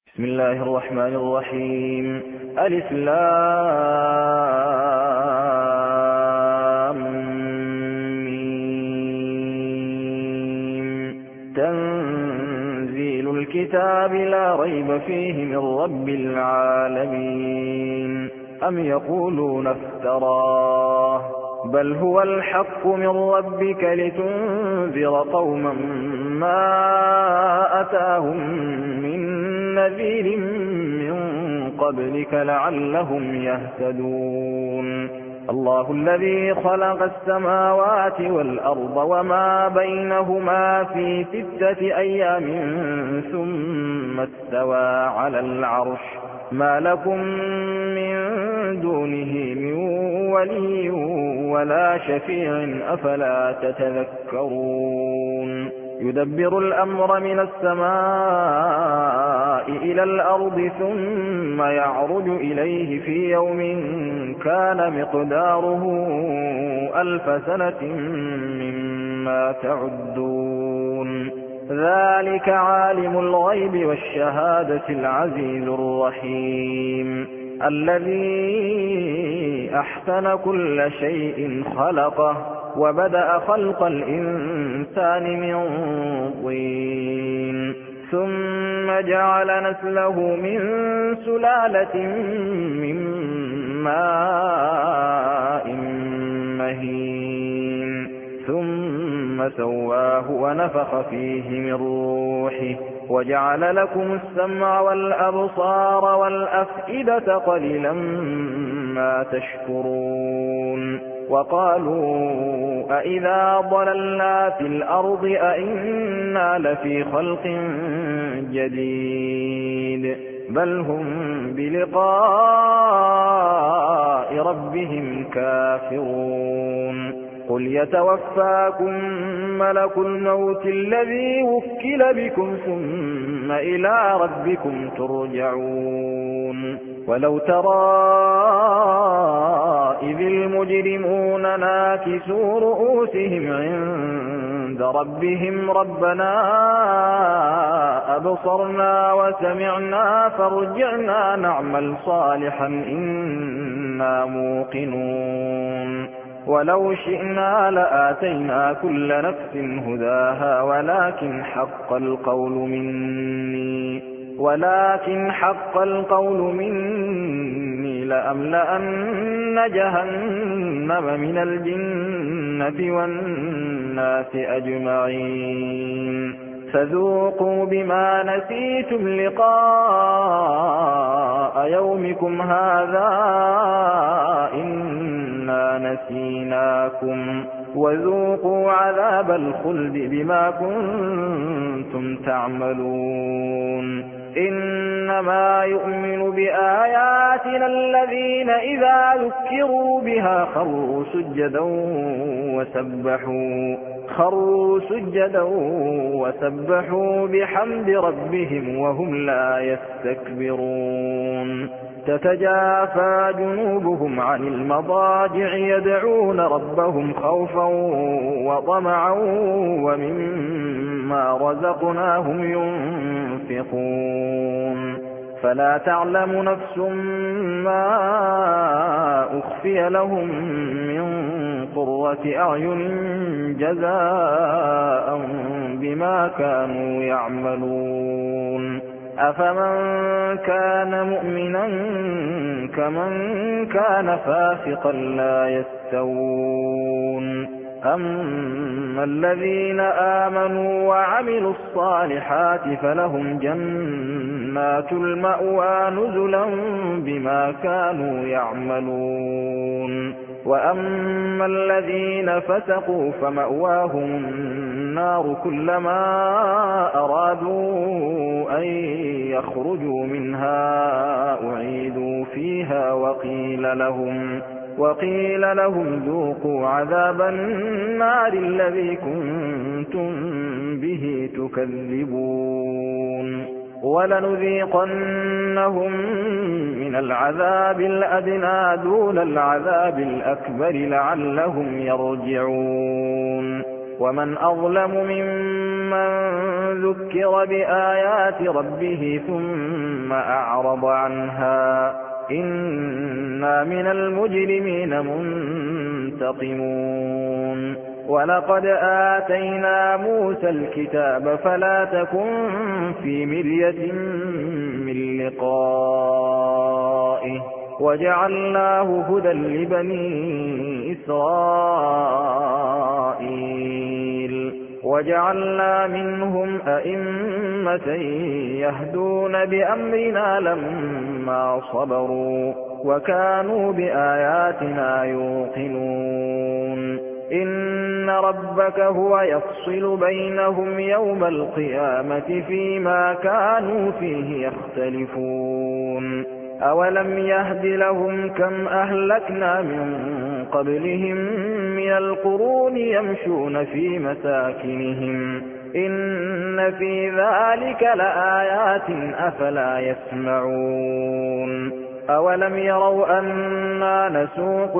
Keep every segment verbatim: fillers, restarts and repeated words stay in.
بسم الله الرحمن الرحيم. ألف لام ميم. تنزيل الكتاب لا ريب فيه من رب العالمين. أم يقولون افتراه بل هو الحق من ربك لتنذر قوما ما أتاهم من نذير من قبلك لعلهم يهتدون. الله الذي خلق السماوات والأرض وما بينهما في ستة أيام ثم استوى على العرش ما لكم من دونه من ولي ولا شفيع أفلا تتذكرون. يدبر الأمر من السماء إلى الأرض ثم يعرج إليه في يوم كان مقداره ألف سنة مما تعدون. ذلك عالم الغيب والشهادة العزيز الرحيم الذي أحسن كل شيء خلقه وبدأ خلق الإنسان من طين ثم جعل نسله من سلالة من ماء مهين ثم سواه ونفخ فيه من روحه وجعل لكم السمع والأبصار والأفئدة قليلا ما تشكرون. وقالوا أئذا ضللنا في الأرض أئنا لفي خلق جديد بل هم بلقاء ربهم كافرون. قل يتوفاكم ملك الموت الذي وكل بكم ثم إلى ربكم ترجعون. ولو ترى إذ المجرمون ناكسوا رؤوسهم عند ربهم ربنا أبصرنا وسمعنا فارجعنا نعمل صالحا إنا موقنون. ولو شئنا لآتينا كل نفس هداها ولكن حق القول مني ولكن حق القول مني لأملأن جهنم من الجنة والناس أجمعين. فذوقوا بما نسيتم لقاء يومكم هذا إنا نسيناكم وذوقوا عذاب الخلد بما كنتم تعملون. إنما يؤمن بآياتنا الذين إذا ذكروا بها خروا سجدا وسبحوا خروا سجدا وسبحوا بحمد ربهم وهم لا يستكبرون. تتجافى جنوبهم عن المضاجع يدعون ربهم خوفا وطمعا ومما رزقناهم ينفقون. فلا تعلم نفس ما أخفي لهم من قرة أعين جزاء بما كانوا يعملون. أفمن كان مؤمنا كمن كان فاسقا لا يستوون. أما الذين آمنوا وعملوا الصالحات فلهم جنات المأوى نزلا بما كانوا يعملون. وأما الذين فسقوا فمأواهم النار كلما أرادوا أن يخرجوا منها أعيدوا فيها وقيل لهم وقيل لهم ذوقوا عذاب النار الذي كنتم به تكذبون. ولنذيقنهم من العذاب الأدنى دون العذاب الأكبر لعلهم يرجعون. ومن أظلم ممن ذكر بآيات ربه ثم ثم أعرض عنها إنا من المجرمين منتقمون ولقد آتينا موسى الكتاب فلا تكن في مرية من لقائه وجعلناه هدى لبني إسرائيل وجعلنا منهم أئمة يهدون بأمرنا لما صبروا وكانوا بآياتنا يوقنون إن ربك هو يفصل بينهم يوم القيامة فيما كانوا فيه يختلفون أولم يهد لهم كم أهلكنا من قبلهم من القرون يمشون في مساكنهم إن في ذلك لآيات أفلا يسمعون أولم يروا أنا نسوق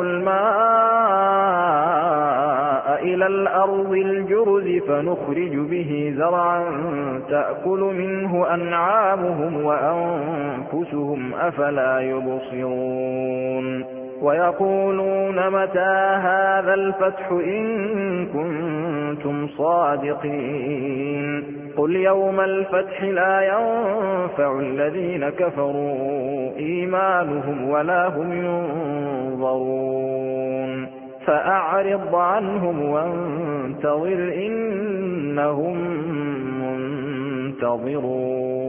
الماء إلى الأرض الجرز فنخرج به زرعا تأكل منه أنعامهم وأنفسهم أفلا يبصرون ويقولون متى هذا الفتح إن كنتم صادقين قل يوم الفتح لا ينفع الذين كفروا إيمانهم ولا هم ينظرون فأعرض عنهم وانتظر إنهم منتظرون